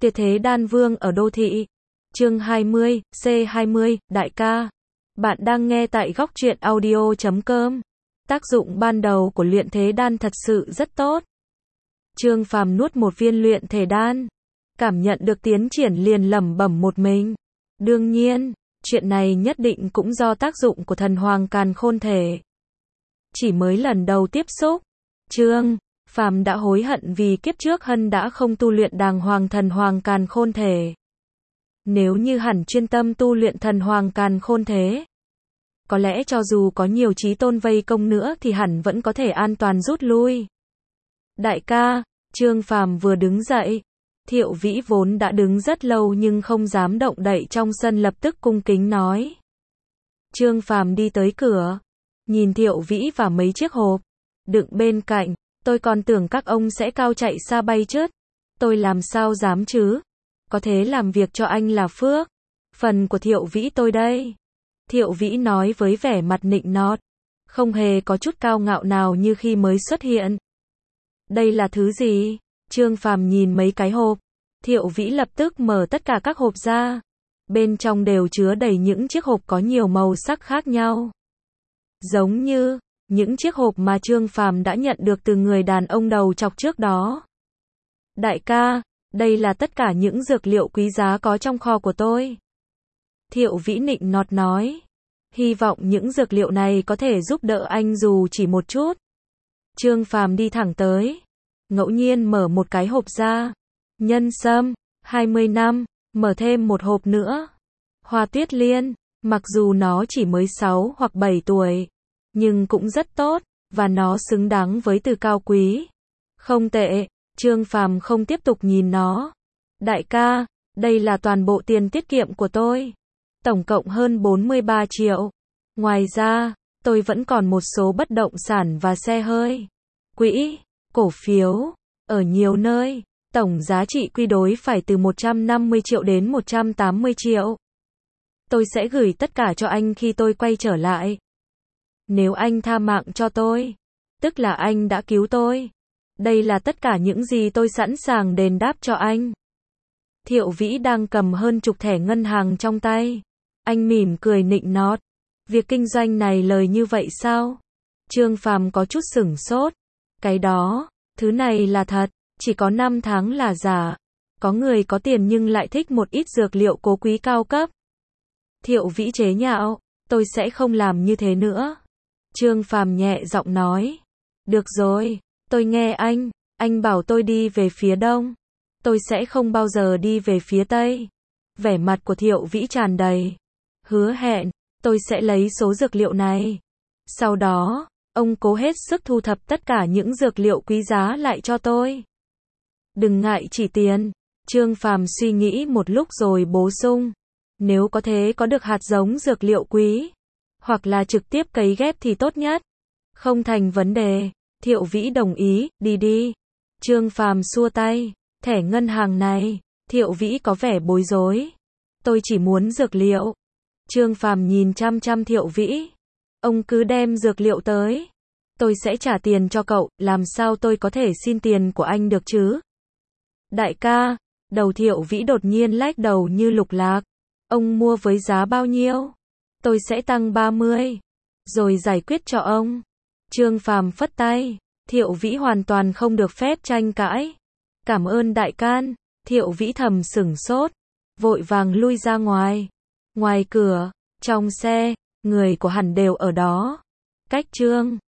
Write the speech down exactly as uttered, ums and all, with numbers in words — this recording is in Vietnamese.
Tuyệt thế đan vương ở đô thị. Chương hai mươi, C hai mươi, đại ca. Bạn đang nghe tại góc truyện audio chấm com. Tác dụng ban đầu của luyện thế đan thật sự rất tốt. Trương Phàm nuốt một viên luyện thể đan, cảm nhận được tiến triển liền lẩm bẩm một mình. Đương nhiên, chuyện này nhất định cũng do tác dụng của thần hoàng càn khôn thể. Chỉ mới lần đầu tiếp xúc, Trương Phàm đã hối hận vì kiếp trước Hân đã không tu luyện đàng hoàng thần hoàng càn khôn thể. Nếu như hẳn chuyên tâm tu luyện thần hoàng càn khôn thế, có lẽ cho dù có nhiều chí tôn vây công nữa thì hẳn vẫn có thể an toàn rút lui. Đại ca, Trương Phàm vừa đứng dậy, Thiệu Vĩ vốn đã đứng rất lâu nhưng không dám động đậy trong sân lập tức cung kính nói. Trương Phàm đi tới cửa, nhìn Thiệu Vĩ và mấy chiếc hộp đựng bên cạnh, tôi còn tưởng các ông sẽ cao chạy xa bay chứ. Tôi làm sao dám chứ? Có thế làm việc cho anh là phước. Phần của Thiệu Vĩ tôi đây. Thiệu Vĩ nói với vẻ mặt nịnh nọt, không hề có chút cao ngạo nào như khi mới xuất hiện. Đây là thứ gì? Trương Phàm nhìn mấy cái hộp. Thiệu Vĩ lập tức mở tất cả các hộp ra. Bên trong đều chứa đầy những chiếc hộp có nhiều màu sắc khác nhau. Giống như những chiếc hộp mà Trương Phàm đã nhận được từ người đàn ông đầu chọc trước đó. Đại ca, đây là tất cả những dược liệu quý giá có trong kho của tôi. Thiệu Vĩ nịnh nọt nói. Hy vọng những dược liệu này có thể giúp đỡ anh dù chỉ một chút. Trương Phàm đi thẳng tới, ngẫu nhiên mở một cái hộp ra. Nhân sâm, hai mươi năm, mở thêm một hộp nữa. Hoa tuyết liên, mặc dù nó chỉ mới sáu hoặc bảy tuổi, nhưng cũng rất tốt, và nó xứng đáng với từ cao quý. Không tệ, Trương Phàm không tiếp tục nhìn nó. Đại ca, đây là toàn bộ tiền tiết kiệm của tôi. Tổng cộng hơn bốn mươi ba triệu. Ngoài ra, tôi vẫn còn một số bất động sản và xe hơi, quỹ, cổ phiếu, ở nhiều nơi. Tổng giá trị quy đổi phải từ một trăm năm mươi triệu đến một trăm tám mươi triệu. Tôi sẽ gửi tất cả cho anh khi tôi quay trở lại. Nếu anh tha mạng cho tôi, tức là anh đã cứu tôi. Đây là tất cả những gì tôi sẵn sàng đền đáp cho anh. Thiệu Vĩ đang cầm hơn chục thẻ ngân hàng trong tay. Anh mỉm cười nịnh nọt. Việc kinh doanh này lời như vậy sao? Trương Phàm có chút sửng sốt. Cái đó, thứ này là thật, chỉ có năm tháng là giả. Có người có tiền nhưng lại thích một ít dược liệu cố quý cao cấp. Thiệu Vĩ chế nhạo, tôi sẽ không làm như thế nữa. Trương Phàm nhẹ giọng nói. Được rồi, tôi nghe anh, anh bảo tôi đi về phía đông. Tôi sẽ không bao giờ đi về phía tây. Vẻ mặt của Thiệu Vĩ tràn đầy hứa hẹn, tôi sẽ lấy số dược liệu này. Sau đó, ông cố hết sức thu thập tất cả những dược liệu quý giá lại cho tôi. Đừng ngại chỉ tiền. Trương Phàm suy nghĩ một lúc rồi bổ sung. Nếu có thể có được hạt giống dược liệu quý, hoặc là trực tiếp cấy ghép thì tốt nhất. Không thành vấn đề. Thiệu Vĩ đồng ý, đi đi. Trương Phàm xua tay. Thẻ ngân hàng này. Thiệu Vĩ có vẻ bối rối. Tôi chỉ muốn dược liệu. Trương Phàm nhìn chăm chăm Thiệu Vĩ. Ông cứ đem dược liệu tới. Tôi sẽ trả tiền cho cậu, làm sao tôi có thể xin tiền của anh được chứ? Đại ca, đầu Thiệu Vĩ đột nhiên lách đầu như lục lạc. Ông mua với giá bao nhiêu? Tôi sẽ tăng ba mươi. Rồi giải quyết cho ông. Trương Phàm phất tay. Thiệu Vĩ hoàn toàn không được phép tranh cãi. Cảm ơn đại can. Thiệu Vĩ thầm sửng sốt. Vội vàng lui ra ngoài. Ngoài cửa, trong xe, người của hẳn đều ở đó. Cách Trương